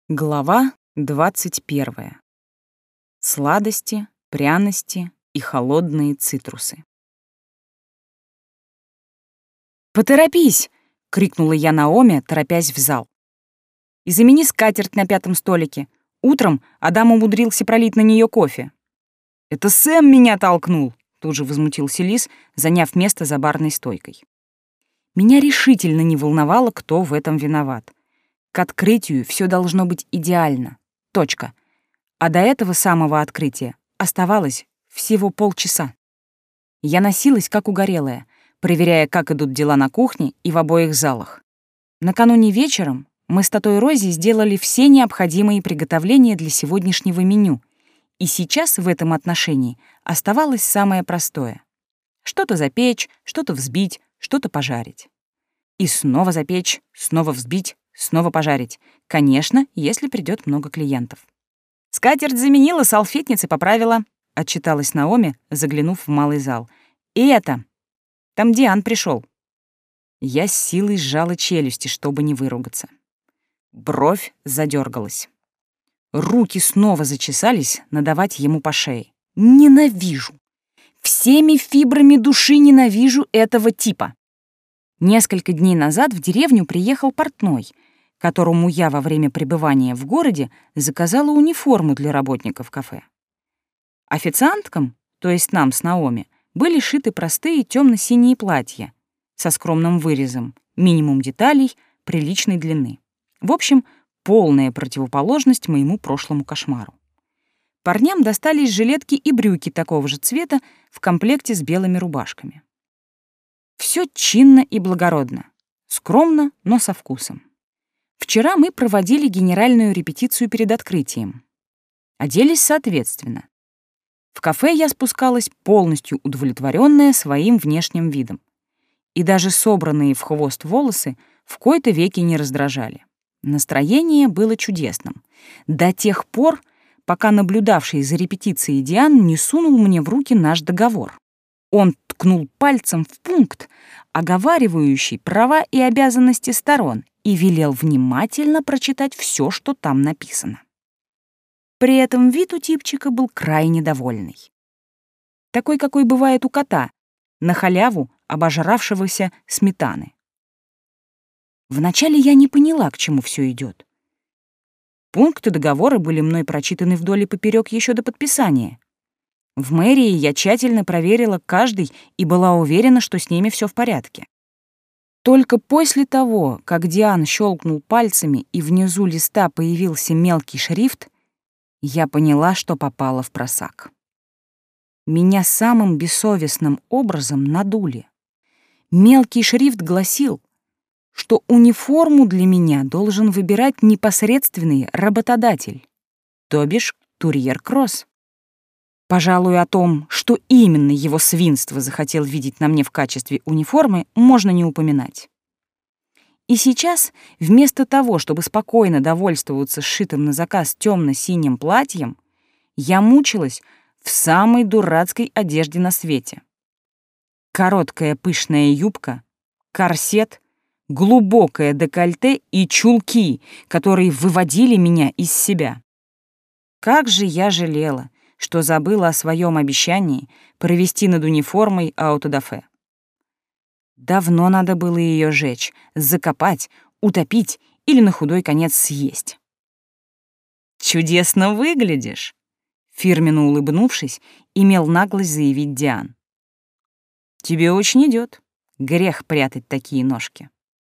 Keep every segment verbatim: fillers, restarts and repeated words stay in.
Глава двадцать первая. Сладости, пряности и холодные цитрусы. «Поторопись!» — крикнула я Наоми, торопясь в зал. «И замени скатерть на пятом столике. Утром Адам умудрился пролить на нее кофе». «Это Сэм меня толкнул!» — тут же возмутился Лис, заняв место за барной стойкой. Меня решительно не волновало, кто в этом виноват. К открытию все должно быть идеально. Точка. А до этого самого открытия оставалось всего полчаса. Я носилась, как угорелая, проверяя, как идут дела на кухне и в обоих залах. Накануне вечером мы с Татой Рози сделали все необходимые приготовления для сегодняшнего меню, и сейчас в этом отношении оставалось самое простое. Что-то запечь, что-то взбить, что-то пожарить. И снова запечь, снова взбить, снова пожарить. Конечно, если придет много клиентов. «Скатерть заменила, салфетницы поправила», — отчиталась Наоми, заглянув в малый зал. «И это... Там Диан пришел». Я с силой сжала челюсти, чтобы не выругаться. Бровь задергалась. Руки снова зачесались надавать ему по шее. Ненавижу. Всеми фибрами души ненавижу этого типа. Несколько дней назад в деревню приехал портной, которому я во время пребывания в городе заказала униформу для работников кафе. Официанткам, то есть нам с Наоми, были шиты простые темно-синие платья со скромным вырезом, минимум деталей, приличной длины. В общем, полная противоположность моему прошлому кошмару. Парням достались жилетки и брюки такого же цвета в комплекте с белыми рубашками. Все чинно и благородно, скромно, но со вкусом. Вчера мы проводили генеральную репетицию перед открытием. Оделись соответственно. В кафе я спускалась полностью удовлетворенная своим внешним видом. И даже собранные в хвост волосы в кои-то веки не раздражали. Настроение было чудесным. До тех пор, пока наблюдавший за репетицией Диан не сунул мне в руки наш договор. Он ткнул пальцем в пункт, оговаривающий права и обязанности сторон, и велел внимательно прочитать все, что там написано. При этом вид у типчика был крайне довольный. Такой, какой бывает у кота, на халяву обожравшегося сметаны. Вначале я не поняла, к чему все идет. Пункты договора были мной прочитаны вдоль и поперек еще до подписания. В мэрии я тщательно проверила каждый и была уверена, что с ними все в порядке. Только после того, как Диан щелкнул пальцами и внизу листа появился мелкий шрифт, я поняла, что попала в просак. Меня самым бессовестным образом надули. Мелкий шрифт гласил, что униформу для меня должен выбирать непосредственный работодатель, то бишь Турьер Кросс. Пожалуй, о том, что именно его свинство захотел видеть на мне в качестве униформы, можно не упоминать. И сейчас, вместо того, чтобы спокойно довольствоваться сшитым на заказ темно-синим платьем, я мучилась в самой дурацкой одежде на свете. Короткая пышная юбка, корсет, глубокое декольте и чулки, которые выводили меня из себя. Как же я жалела, что забыла о своем обещании провести над униформой аутодафе. Давно надо было ее жечь, закопать, утопить или на худой конец съесть. «Чудесно выглядишь!» — фирменно улыбнувшись, имел наглость заявить Диан. «Тебе очень идет. Грех прятать такие ножки».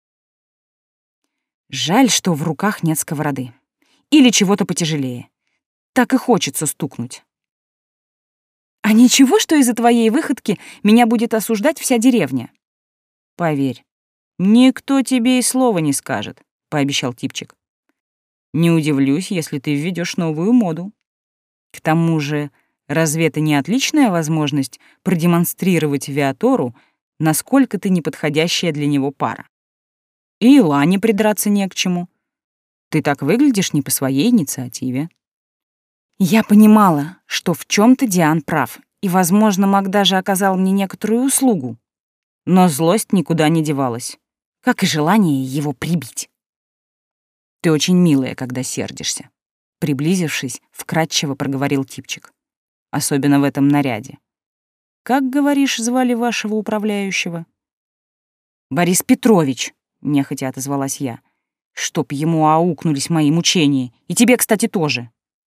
Жаль, что в руках нет сковороды. Или чего-то потяжелее. Так и хочется стукнуть. «А ничего, что из-за твоей выходки меня будет осуждать вся деревня?» «Поверь, никто тебе и слова не скажет», — пообещал типчик. «Не удивлюсь, если ты введешь новую моду. К тому же, разве это не отличная возможность продемонстрировать Виатору, насколько ты неподходящая для него пара? И Илане придраться не к чему. Ты так выглядишь не по своей инициативе». Я понимала, что в чем-то Диан прав, и, возможно, Мак даже оказал мне некоторую услугу. Но злость никуда не девалась, как и желание его прибить. Ты очень милая, когда сердишься. Приблизившись, вкратчиво проговорил типчик. Особенно в этом наряде. Как, говоришь, звали вашего управляющего? Борис Петрович, нехотя отозвалась я. Чтоб ему аукнулись мои мучения. И тебе, кстати, тоже.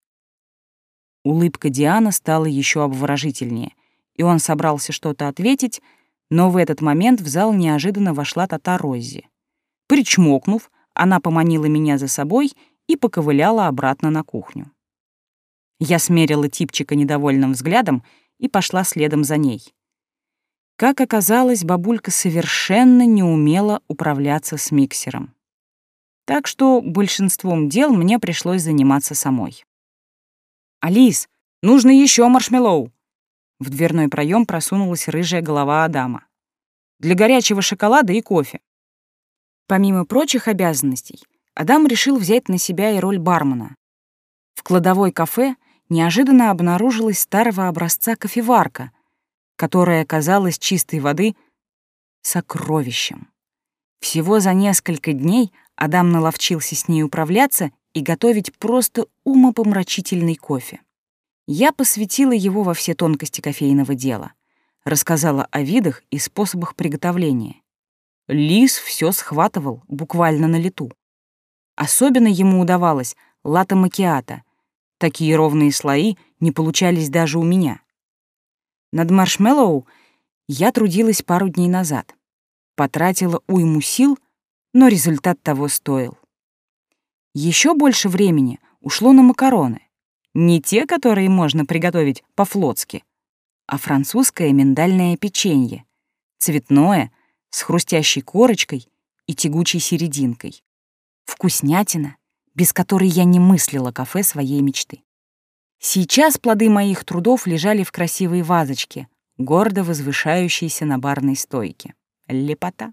Улыбка Диана стала еще обворожительнее, и он собрался что-то ответить, но в этот момент в зал неожиданно вошла Тата Роззи. Причмокнув, она поманила меня за собой и поковыляла обратно на кухню. Я смерила типчика недовольным взглядом и пошла следом за ней. Как оказалось, бабулька совершенно не умела управляться с миксером. Так что большинством дел мне пришлось заниматься самой. «Алис, нужно еще маршмеллоу!» В дверной проем просунулась рыжая голова Адама. «Для горячего шоколада и кофе». Помимо прочих обязанностей, Адам решил взять на себя и роль бармена. В кладовой кафе неожиданно обнаружилась старого образца кофеварка, которая казалась чистой воды сокровищем. Всего за несколько дней Адам наловчился с ней управляться и готовить просто умопомрачительный кофе. Я посвятила его во все тонкости кофейного дела, рассказала о видах и способах приготовления. Лис все схватывал буквально на лету. Особенно ему удавалось латте-макиато. Такие ровные слои не получались даже у меня. Над маршмеллоу я трудилась пару дней назад. Потратила уйму сил, но результат того стоил. Еще больше времени ушло на макароны. Не те, которые можно приготовить по-флотски, а французское миндальное печенье, цветное, с хрустящей корочкой и тягучей серединкой. Вкуснятина, без которой я не мыслила кафе своей мечты. Сейчас плоды моих трудов лежали в красивой вазочке, гордо возвышающейся на барной стойке. Лепота.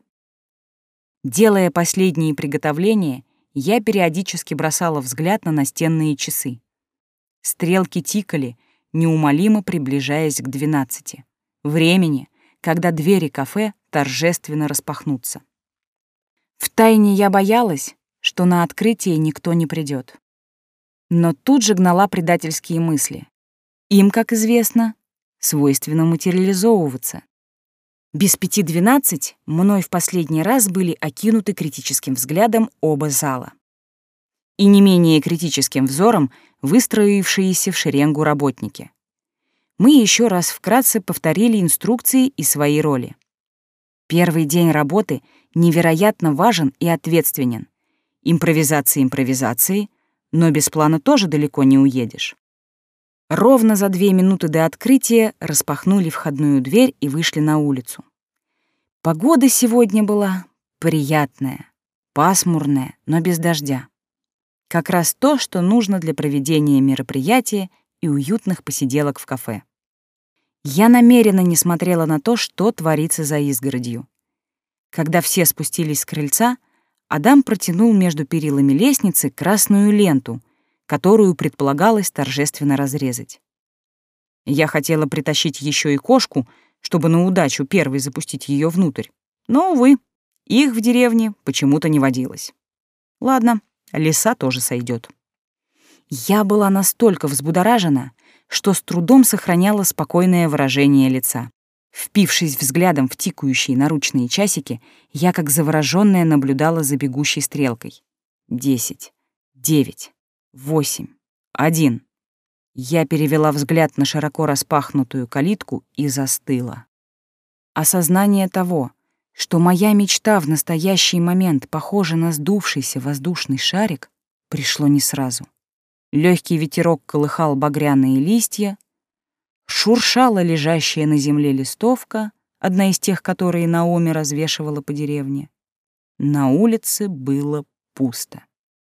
Делая последние приготовления, я периодически бросала взгляд на настенные часы. Стрелки тикали, неумолимо приближаясь к двенадцати. Времени, когда двери кафе торжественно распахнутся. Втайне я боялась, что на открытие никто не придет. Но тут же гнала предательские мысли. Им, как известно, свойственно материализовываться. Без пяти двенадцать мной в последний раз были окинуты критическим взглядом оба зала. И не менее критическим взором выстроившиеся в шеренгу работники. Мы еще раз вкратце повторили инструкции и свои роли. Первый день работы невероятно важен и ответственен. Импровизация импровизации, но без плана тоже далеко не уедешь. Ровно за две минуты до открытия распахнули входную дверь и вышли на улицу. Погода сегодня была приятная, пасмурная, но без дождя. Как раз то, что нужно для проведения мероприятия и уютных посиделок в кафе. Я намеренно не смотрела на то, что творится за изгородью. Когда все спустились с крыльца, Адам протянул между перилами лестницы красную ленту, которую предполагалось торжественно разрезать. Я хотела притащить еще и кошку, чтобы на удачу первой запустить ее внутрь. Но, увы, их в деревне почему-то не водилось. Ладно, лиса тоже сойдет. Я была настолько взбудоражена, что с трудом сохраняла спокойное выражение лица. Впившись взглядом в тикающие наручные часики, я как заворожённая наблюдала за бегущей стрелкой. Десять, девять, восемь, один. Я перевела взгляд на широко распахнутую калитку и застыла. Осознание того, что моя мечта в настоящий момент похожа на сдувшийся воздушный шарик, пришло не сразу. Легкий ветерок колыхал багряные листья, шуршала лежащая на земле листовка, одна из тех, которые Наоми развешивала по деревне. На улице было пусто.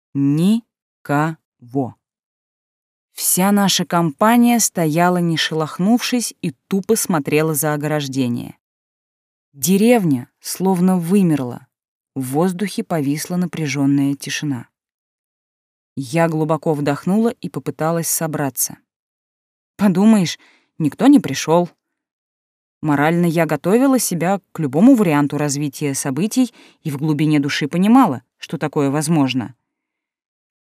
Никого. Вся наша компания стояла, не шелохнувшись, и тупо смотрела за ограждение. Деревня словно вымерла, в воздухе повисла напряженная тишина. Я глубоко вдохнула и попыталась собраться. Подумаешь, никто не пришел. Морально я готовила себя к любому варианту развития событий и в глубине души понимала, что такое возможно.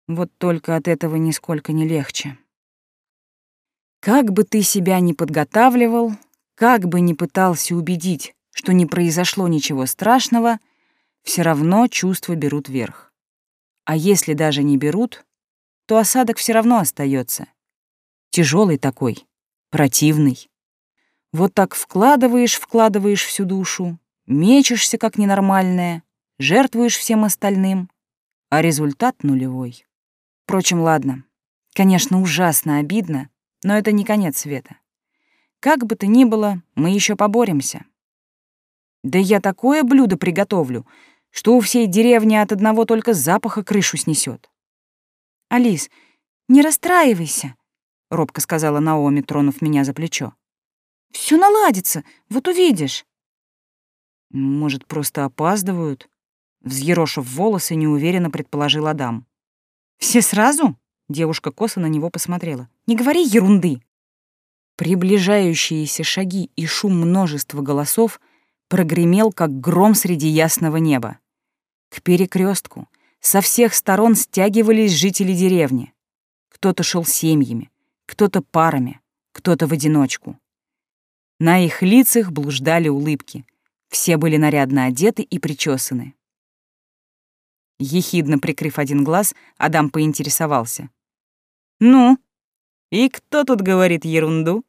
Вот только от этого нисколько не легче. Как бы ты себя ни подготавливал, как бы ни пытался убедить, что не произошло ничего страшного, все равно чувства берут верх. А если даже не берут, то осадок все равно остается. Тяжелый такой, противный. Вот так вкладываешь, вкладываешь всю душу, мечешься как ненормальная, жертвуешь всем остальным, а результат нулевой. Впрочем, ладно. Конечно, ужасно обидно, но это не конец света. Как бы то ни было, мы еще поборемся. Да я такое блюдо приготовлю, что у всей деревни от одного только запаха крышу снесет. «Алис, не расстраивайся», — робко сказала Наоми, тронув меня за плечо. «Всё наладится, вот увидишь». «Может, просто опаздывают?» — взъерошив волосы, неуверенно предположил Адам. «Все сразу?» — девушка косо на него посмотрела. «Не говори ерунды». Приближающиеся шаги и шум множества голосов прогремел, как гром среди ясного неба. К перекрестку со всех сторон стягивались жители деревни. Кто-то шел семьями, кто-то парами, кто-то в одиночку. На их лицах блуждали улыбки. Все были нарядно одеты и причесаны. Ехидно прикрыв один глаз, Адам поинтересовался. «Ну, и кто тут говорит ерунду?»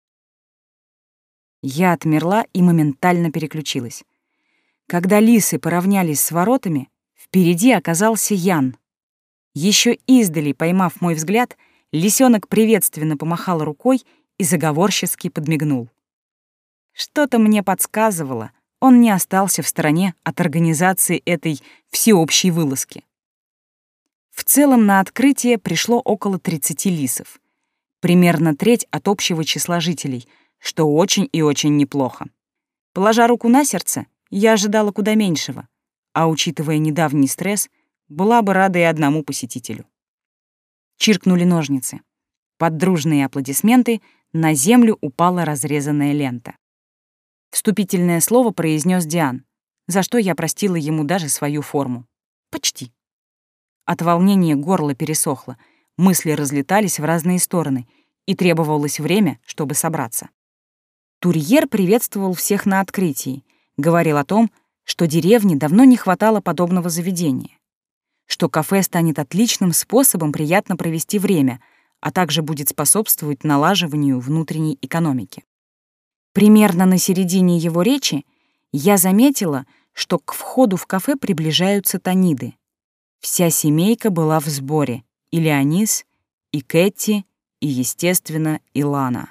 Я отмерла и моментально переключилась. Когда лисы поравнялись с воротами, впереди оказался Ян. Еще издали, поймав мой взгляд, лисенок приветственно помахал рукой и заговорчески подмигнул. Что-то мне подсказывало, он не остался в стороне от организации этой всеобщей вылазки. В целом на открытие пришло около тридцати лисов. Примерно треть от общего числа жителей, что очень и очень неплохо. Положа руку на сердце, я ожидала куда меньшего, а, учитывая недавний стресс, была бы рада и одному посетителю. Чиркнули ножницы. Под дружные аплодисменты на землю упала разрезанная лента. Вступительное слово произнес Диан, за что я простила ему даже свою форму. Почти. От волнения горло пересохло, мысли разлетались в разные стороны, и требовалось время, чтобы собраться. Турьер приветствовал всех на открытии, говорил о том, что деревне давно не хватало подобного заведения, что кафе станет отличным способом приятно провести время, а также будет способствовать налаживанию внутренней экономики. Примерно на середине его речи я заметила, что к входу в кафе приближаются таниды. Вся семейка была в сборе, и Леонис, и Кэти, и, естественно, Илана.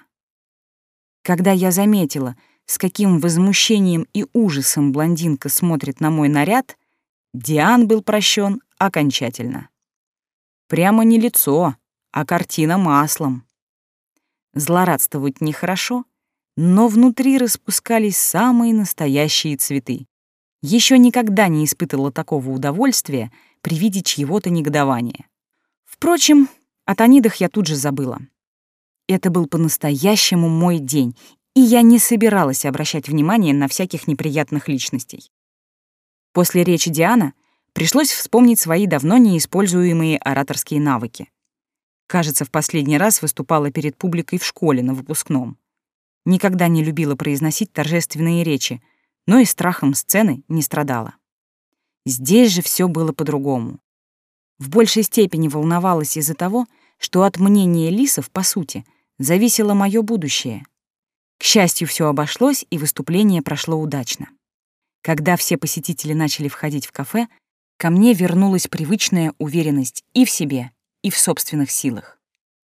Когда я заметила, с каким возмущением и ужасом блондинка смотрит на мой наряд, Диан был прощен окончательно. Прямо не лицо, а картина маслом. Злорадствовать нехорошо, но внутри распускались самые настоящие цветы. Еще никогда не испытывала такого удовольствия при виде чьего-то негодования. Впрочем, о Танидах я тут же забыла. Это был по-настоящему мой день, и я не собиралась обращать внимание на всяких неприятных личностей. После речи Диана пришлось вспомнить свои давно неиспользуемые ораторские навыки. Кажется, в последний раз выступала перед публикой в школе на выпускном. Никогда не любила произносить торжественные речи, но и страхом сцены не страдала. Здесь же все было по-другому. В большей степени волновалась из-за того, что от мнения лисов, по сути, зависело мое будущее. К счастью, все обошлось, и выступление прошло удачно. Когда все посетители начали входить в кафе, ко мне вернулась привычная уверенность и в себе, и в собственных силах.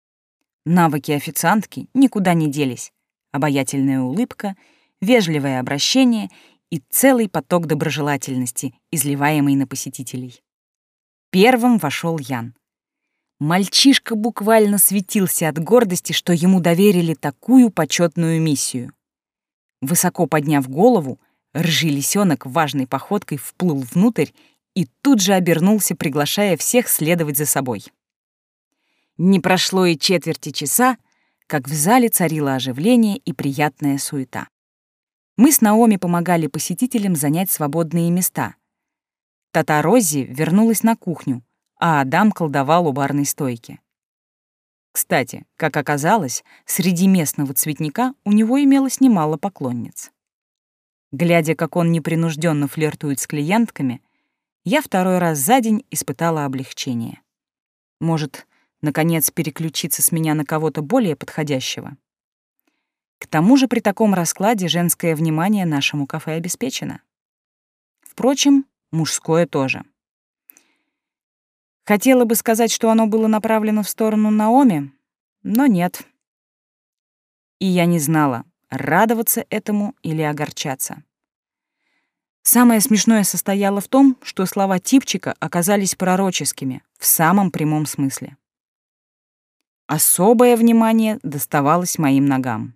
Навыки официантки никуда не делись. Обаятельная улыбка, вежливое обращение и целый поток доброжелательности, изливаемый на посетителей. Первым вошел Ян. Мальчишка буквально светился от гордости, что ему доверили такую почетную миссию. Высоко подняв голову, рыжий лисенок важной походкой вплыл внутрь и тут же обернулся, приглашая всех следовать за собой. Не прошло и четверти часа, как в зале царило оживление и приятная суета. Мы с Наоми помогали посетителям занять свободные места. Тата Роззи вернулась на кухню, а Адам колдовал у барной стойки. Кстати, как оказалось, среди местного цветника у него имелось немало поклонниц. Глядя, как он непринужденно флиртует с клиентками, я второй раз за день испытала облегчение. Может, наконец переключиться с меня на кого-то более подходящего? К тому же при таком раскладе женское внимание нашему кафе обеспечено. Впрочем, мужское тоже. Хотела бы сказать, что оно было направлено в сторону Наоми, но нет. И я не знала, радоваться этому или огорчаться. Самое смешное состояло в том, что слова типчика оказались пророческими в самом прямом смысле. Особое внимание доставалось моим ногам.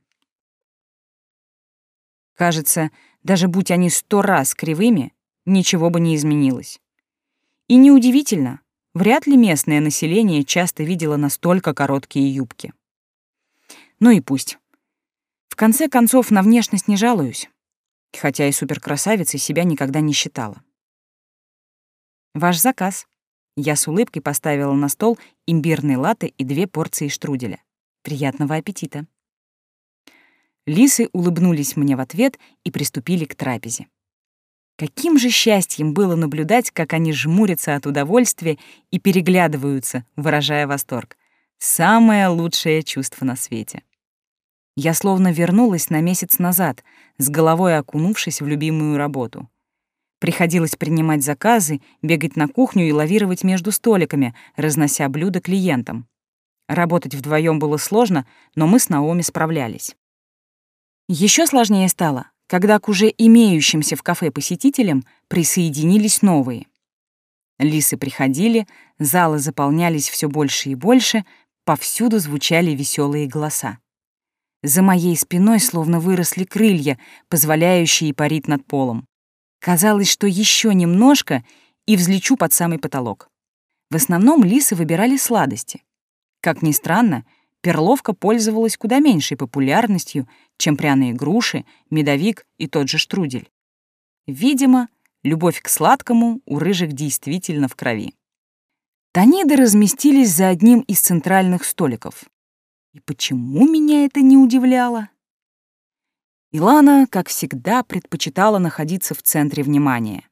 Кажется, даже будь они сто раз кривыми, ничего бы не изменилось. И неудивительно, вряд ли местное население часто видело настолько короткие юбки. Ну и пусть. В конце концов, на внешность не жалуюсь, хотя и суперкрасавицей себя никогда не считала. Ваш заказ. Я с улыбкой поставила на стол имбирный латте и две порции штруделя. Приятного аппетита. Лисы улыбнулись мне в ответ и приступили к трапезе. Каким же счастьем было наблюдать, как они жмурятся от удовольствия и переглядываются, выражая восторг. Самое лучшее чувство на свете. Я словно вернулась на месяц назад, с головой окунувшись в любимую работу. Приходилось принимать заказы, бегать на кухню и лавировать между столиками, разнося блюда клиентам. Работать вдвоем было сложно, но мы с Наоми справлялись. Еще сложнее стало, когда к уже имеющимся в кафе посетителям присоединились новые. Лисы приходили, залы заполнялись все больше и больше, повсюду звучали веселые голоса. За моей спиной словно выросли крылья, позволяющие парить над полом. Казалось, что еще немножко и взлечу под самый потолок. В основном лисы выбирали сладости. Как ни странно, перловка пользовалась куда меньшей популярностью, чем пряные груши, медовик и тот же штрудель. Видимо, любовь к сладкому у рыжих действительно в крови. Таниды разместились за одним из центральных столиков. И почему меня это не удивляло? Илана, как всегда, предпочитала находиться в центре внимания.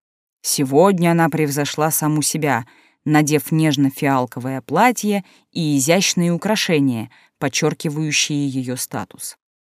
Сегодня она превзошла саму себя, надев нежно-фиалковое платье и изящные украшения, подчеркивающие ее статус.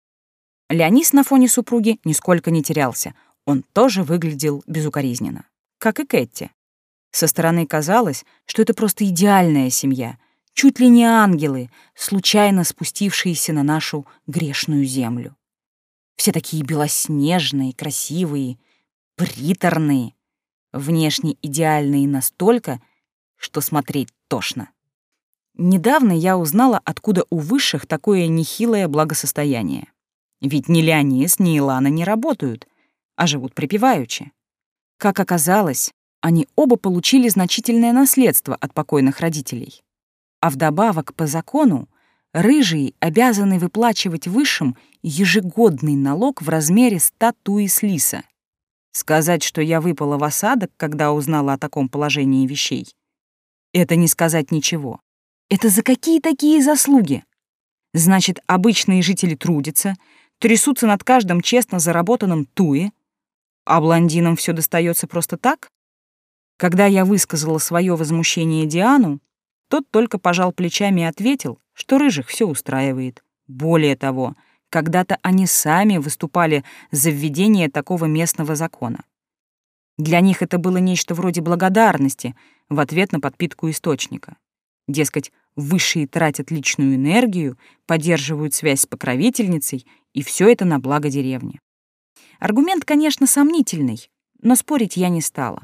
Леонис на фоне супруги нисколько не терялся, он тоже выглядел безукоризненно, как и Кэти. Со стороны казалось, что это просто идеальная семья, чуть ли не ангелы, случайно спустившиеся на нашу грешную землю. Все такие белоснежные, красивые, приторные, внешне идеальные настолько, что смотреть тошно. Недавно я узнала, откуда у высших такое нехилое благосостояние. Ведь ни Леонис, ни Илана не работают, а живут припеваючи. Как оказалось, они оба получили значительное наследство от покойных родителей. А вдобавок, по закону, рыжие обязаны выплачивать высшим ежегодный налог в размере ста туис лиса. Сказать, что я выпала в осадок, когда узнала о таком положении вещей, это не сказать ничего. Это за какие такие заслуги? Значит, обычные жители трудятся, трясутся над каждым честно заработанным туи, а блондинам все достается просто так? Когда я высказала свое возмущение Диану, тот только пожал плечами и ответил, что рыжих все устраивает. Более того, когда-то они сами выступали за введение такого местного закона. Для них это было нечто вроде благодарности в ответ на подпитку источника. Дескать, высшие тратят личную энергию, поддерживают связь с покровительницей, и все это на благо деревни. Аргумент, конечно, сомнительный, но спорить я не стала.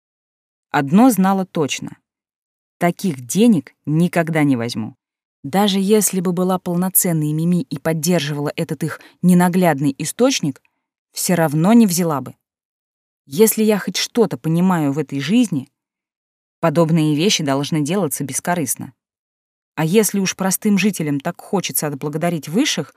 Одно знала точно. Таких денег никогда не возьму. Даже если бы была полноценной Мими и поддерживала этот их ненаглядный источник, все равно не взяла бы. Если я хоть что-то понимаю в этой жизни, подобные вещи должны делаться бескорыстно. А если уж простым жителям так хочется отблагодарить высших,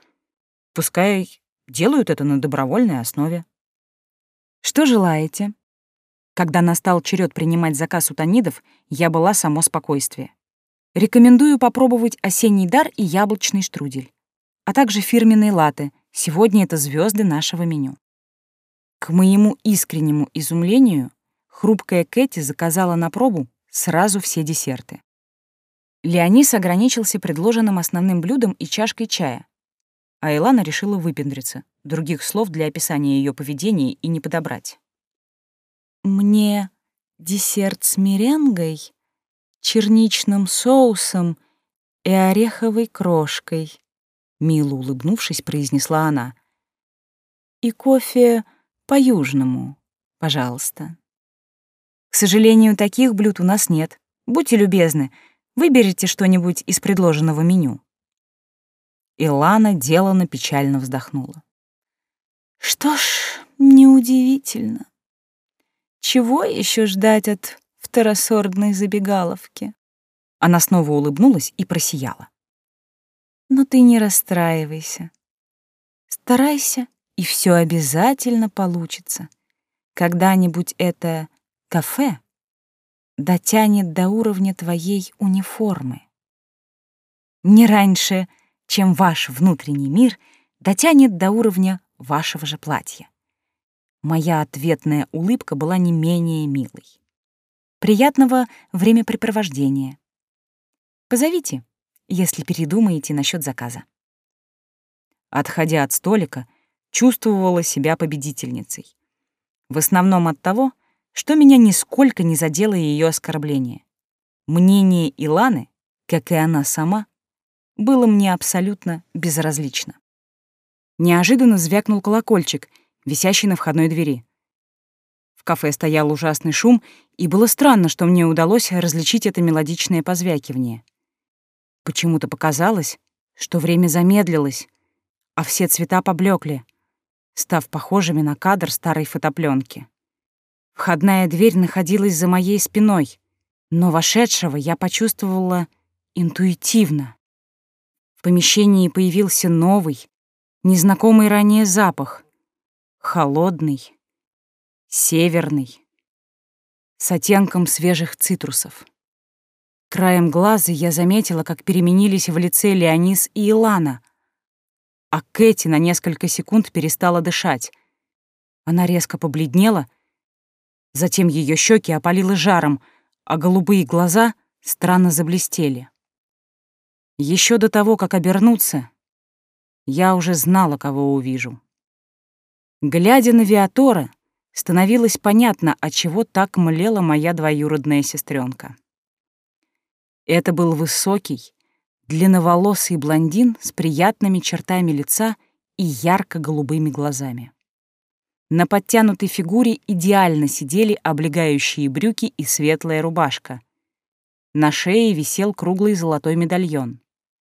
пускай делают это на добровольной основе. Что желаете? Когда настал черед принимать заказ у Танидов, я была само спокойствие. Рекомендую попробовать осенний дар и яблочный штрудель, а также фирменные латте. Сегодня это звезды нашего меню. К моему искреннему изумлению, хрупкая Кэти заказала на пробу сразу все десерты. Леонис ограничился предложенным основным блюдом и чашкой чая, а Илана решила выпендриться. Других слов для описания ее поведения и не подобрать. «Мне десерт с меренгой, черничным соусом и ореховой крошкой», — мило улыбнувшись, произнесла она. «И кофе по-южному, пожалуйста». «К сожалению, таких блюд у нас нет. Будьте любезны, выберите что-нибудь из предложенного меню». Илана делано печально вздохнула. «Что ж, неудивительно. Чего еще ждать от второсортной забегаловки?» Она снова улыбнулась и просияла. «Но ты не расстраивайся. Старайся, и все обязательно получится. Когда-нибудь это кафе дотянет до уровня твоей униформы. Не раньше, чем ваш внутренний мир дотянет до уровня вашего же платья». Моя ответная улыбка была не менее милой. «Приятного времяпрепровождения. Позовите, если передумаете насчет заказа». Отходя от столика, чувствовала себя победительницей. В основном от того, что меня нисколько не задело ее оскорбление. Мнение Иланы, как и она сама, было мне абсолютно безразлично. Неожиданно звякнул колокольчик, висящий на входной двери. В кафе стоял ужасный шум, и было странно, что мне удалось различить это мелодичное позвякивание. Почему-то показалось, что время замедлилось, а все цвета поблекли, став похожими на кадр старой фотопленки. Входная дверь находилась за моей спиной, но вошедшего я почувствовала интуитивно. В помещении появился новый, незнакомый ранее запах, холодный, северный, с оттенком свежих цитрусов. Краем глаза я заметила, как переменились в лице Леонис и Илана, а Кэти на несколько секунд перестала дышать. Она резко побледнела, затем ее щеки опалило жаром, а голубые глаза странно заблестели. Еще до того, как обернуться, я уже знала, кого увижу. Глядя на Виатора, становилось понятно, отчего так млела моя двоюродная сестренка. Это был высокий, длинноволосый блондин с приятными чертами лица и ярко-голубыми глазами. На подтянутой фигуре идеально сидели облегающие брюки и светлая рубашка. На шее висел круглый золотой медальон.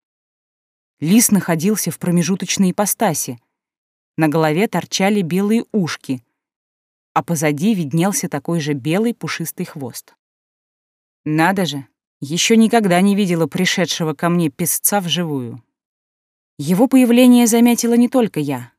Лис находился в промежуточной ипостаси. На голове торчали белые ушки, а позади виднелся такой же белый пушистый хвост. Надо же, еще никогда не видела пришедшего ко мне песца вживую. Его появление заметила не только я.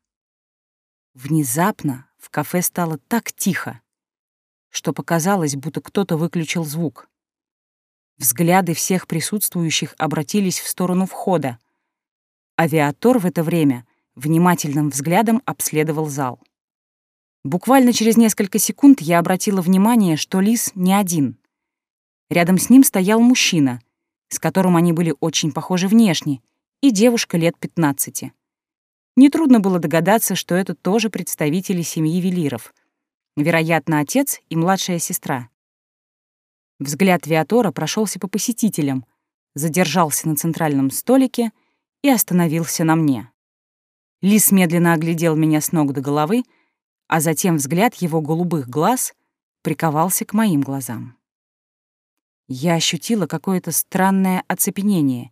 Внезапно в кафе стало так тихо, что показалось, будто кто-то выключил звук. Взгляды всех присутствующих обратились в сторону входа, а Виатор в это время внимательным взглядом обследовал зал. Буквально через несколько секунд я обратила внимание, что Лис не один. Рядом с ним стоял мужчина, с которым они были очень похожи внешне, и девушка лет пятнадцати. Нетрудно было догадаться, что это тоже представители семьи Велиров, вероятно, отец и младшая сестра. Взгляд Виатора прошелся по посетителям, задержался на центральном столике и остановился на мне. Лис медленно оглядел меня с ног до головы, а затем взгляд его голубых глаз приковался к моим глазам. Я ощутила какое-то странное оцепенение.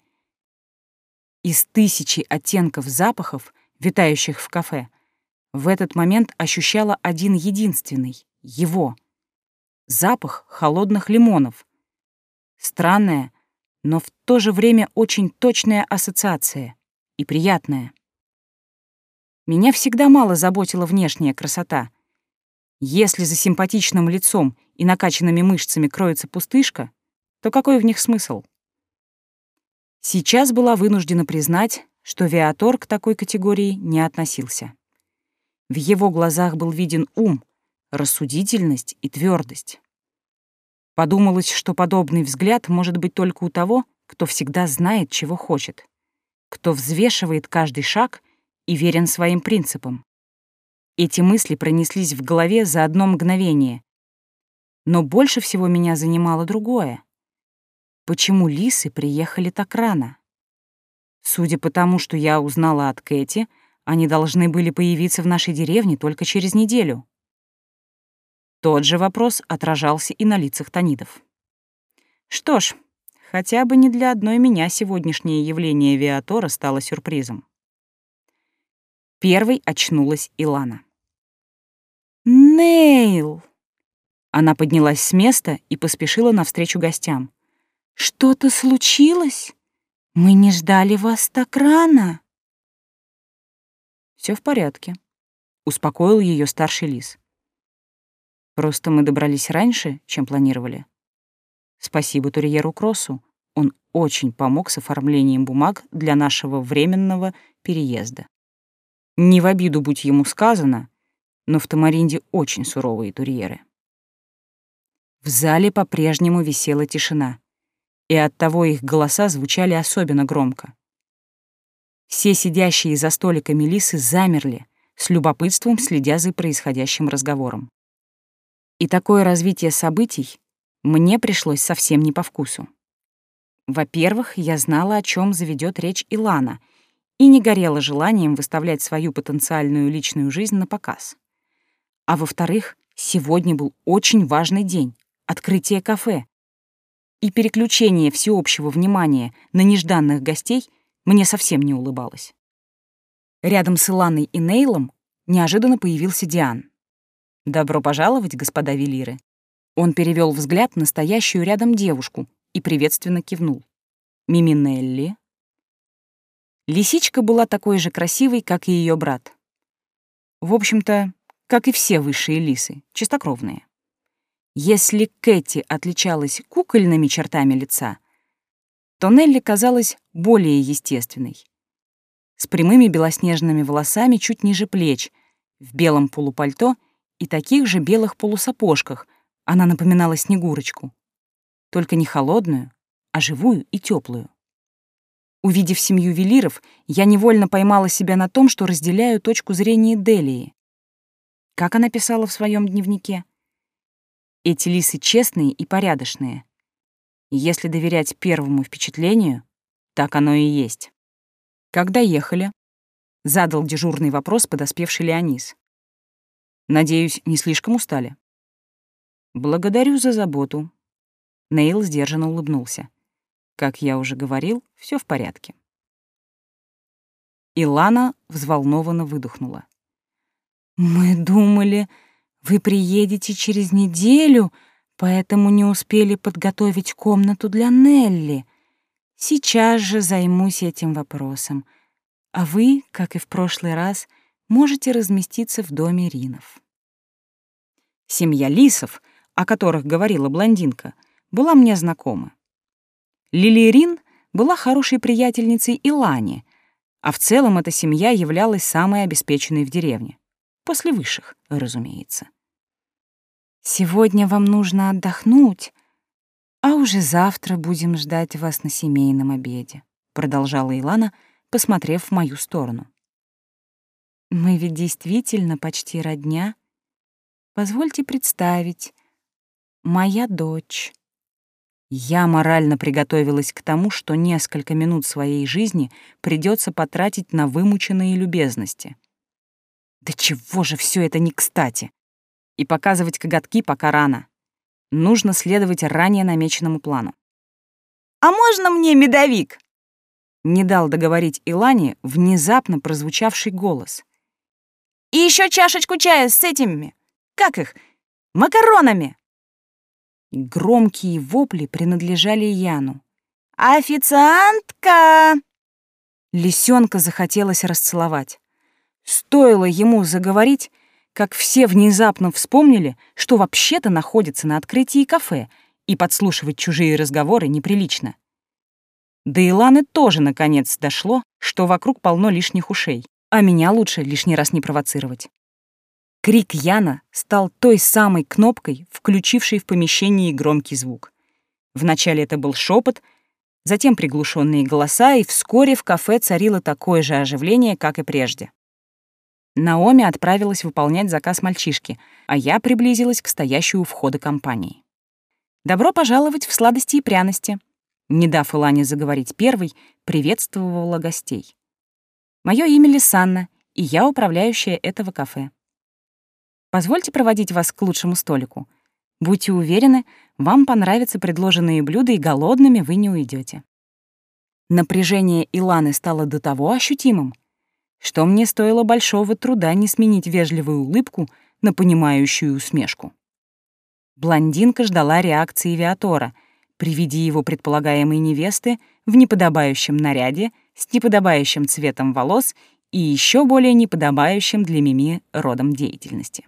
Из тысячи оттенков запахов, витающих в кафе, в этот момент ощущала один единственный — его. Запах холодных лимонов. Странная, но в то же время очень точная ассоциация и приятная. Меня всегда мало заботила внешняя красота. Если за симпатичным лицом и накачанными мышцами кроется пустышка, то какой в них смысл? Сейчас была вынуждена признать, что Виатор к такой категории не относился. В его глазах был виден ум, рассудительность и твердость. Подумалось, что подобный взгляд может быть только у того, кто всегда знает, чего хочет, кто взвешивает каждый шаг и верен своим принципам. Эти мысли пронеслись в голове за одно мгновение. Но больше всего меня занимало другое. Почему лисы приехали так рано? Судя по тому, что я узнала от Кэти, они должны были появиться в нашей деревне только через неделю. Тот же вопрос отражался и на лицах тонидов. Что ж, хотя бы не для одной меня сегодняшнее явление Виатора стало сюрпризом. Первой очнулась Илана. «Нейл!» Она поднялась с места и поспешила навстречу гостям. «Что-то случилось? Мы не ждали вас так рано». Все в порядке», — успокоил ее старший лис. «Просто мы добрались раньше, чем планировали. Спасибо Турьеру Кроссу, он очень помог с оформлением бумаг для нашего временного переезда. Не в обиду будь ему сказано, но в Тамаринде очень суровые турьеры». В зале по-прежнему висела тишина, и оттого их голоса звучали особенно громко. Все сидящие за столиками лисы замерли, с любопытством следя за происходящим разговором. И такое развитие событий мне пришлось совсем не по вкусу. Во-первых, я знала, о чем заведет речь Илана, и не горела желанием выставлять свою потенциальную личную жизнь на показ. А во-вторых, сегодня был очень важный день — открытие кафе. И переключение всеобщего внимания на нежданных гостей мне совсем не улыбалось. Рядом с Иланой и Нейлом неожиданно появился Диан. «Добро пожаловать, господа велиры». Он перевел взгляд на стоящую рядом девушку и приветственно кивнул. «Миминелли». Лисичка была такой же красивой, как и ее брат. В общем-то, как и все высшие лисы, чистокровные. Если Кэти отличалась кукольными чертами лица, то Нелли казалась более естественной. С прямыми белоснежными волосами чуть ниже плеч, в белом полупальто и таких же белых полусапожках она напоминала Снегурочку. Только не холодную, а живую и теплую. Увидев семью велиров, я невольно поймала себя на том, что разделяю точку зрения Делии. Как она писала в своем дневнике? Эти лисы честные и порядочные. И если доверять первому впечатлению, так оно и есть. «Когда ехали?» — задал дежурный вопрос подоспевший Леонис. «Надеюсь, не слишком устали?» «Благодарю за заботу». Нейл сдержанно улыбнулся. «Как я уже говорил, все в порядке». Илана взволнованно выдохнула. «Мы думали, вы приедете через неделю, поэтому не успели подготовить комнату для Нелли. Сейчас же займусь этим вопросом. А вы, как и в прошлый раз, можете разместиться в доме Ринов». Семья лисов, о которых говорила блондинка, была мне знакома. Лили Рин была хорошей приятельницей Илани, а в целом эта семья являлась самой обеспеченной в деревне. После высших, разумеется. «Сегодня вам нужно отдохнуть, а уже завтра будем ждать вас на семейном обеде», продолжала Илана, посмотрев в мою сторону. «Мы ведь действительно почти родня. Позвольте представить, моя дочь». Я морально приготовилась к тому, что несколько минут своей жизни придется потратить на вымученные любезности. Да чего же все это не кстати? И показывать коготки пока рано. Нужно следовать ранее намеченному плану. «А можно мне медовик?» Не дал договорить Илане внезапно прозвучавший голос. «И еще чашечку чая с этими, как их, макаронами!» Громкие вопли принадлежали Яну. «Официантка!» Лисенка захотелось расцеловать. Стоило ему заговорить, как все внезапно вспомнили, что вообще-то находятся на открытии кафе, и подслушивать чужие разговоры неприлично. До Иланы тоже, наконец, дошло, что вокруг полно лишних ушей, а меня лучше лишний раз не провоцировать. Крик Яна стал той самой кнопкой, включившей в помещении громкий звук. Вначале это был шепот, затем приглушенные голоса, и вскоре в кафе царило такое же оживление, как и прежде. Наоми отправилась выполнять заказ мальчишки, а я приблизилась к стоящей у входа компании. «Добро пожаловать в сладости и пряности», не дав Илане заговорить первой, приветствовала гостей. «Моё имя Лисанна, и я управляющая этого кафе. Позвольте проводить вас к лучшему столику. Будьте уверены, вам понравятся предложенные блюда, и голодными вы не уйдете». Напряжение Иланы стало до того ощутимым, что мне стоило большого труда не сменить вежливую улыбку на понимающую усмешку. Блондинка ждала реакции Виатора при виде его предполагаемой невесты в неподобающем наряде, с неподобающим цветом волос и еще более неподобающим для Мими родом деятельности.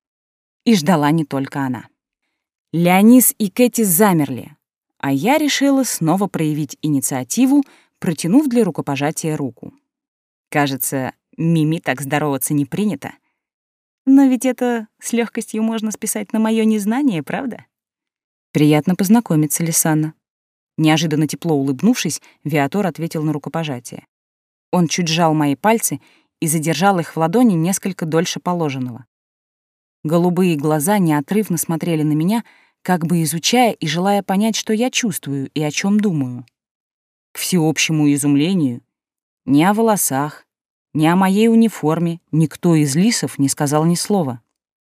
И ждала не только она. Леонис и Кэти замерли, а я решила снова проявить инициативу, протянув для рукопожатия руку. Кажется, Мими так здороваться не принято. Но ведь это с легкостью можно списать на мое незнание, правда? Приятно познакомиться, Лисанна. Неожиданно тепло улыбнувшись, Виатор ответил на рукопожатие. Он чуть сжал мои пальцы и задержал их в ладони несколько дольше положенного. Голубые глаза неотрывно смотрели на меня, как бы изучая и желая понять, что я чувствую и о чем думаю. К всеобщему изумлению, ни о волосах, ни о моей униформе никто из лисов не сказал ни слова.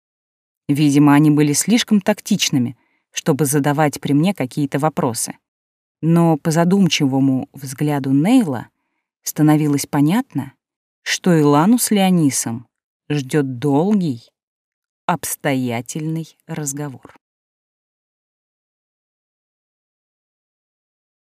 Видимо, они были слишком тактичными, чтобы задавать при мне какие-то вопросы. Но по задумчивому взгляду Нейла становилось понятно, что Илану с Леонисом ждет долгий, обстоятельный разговор.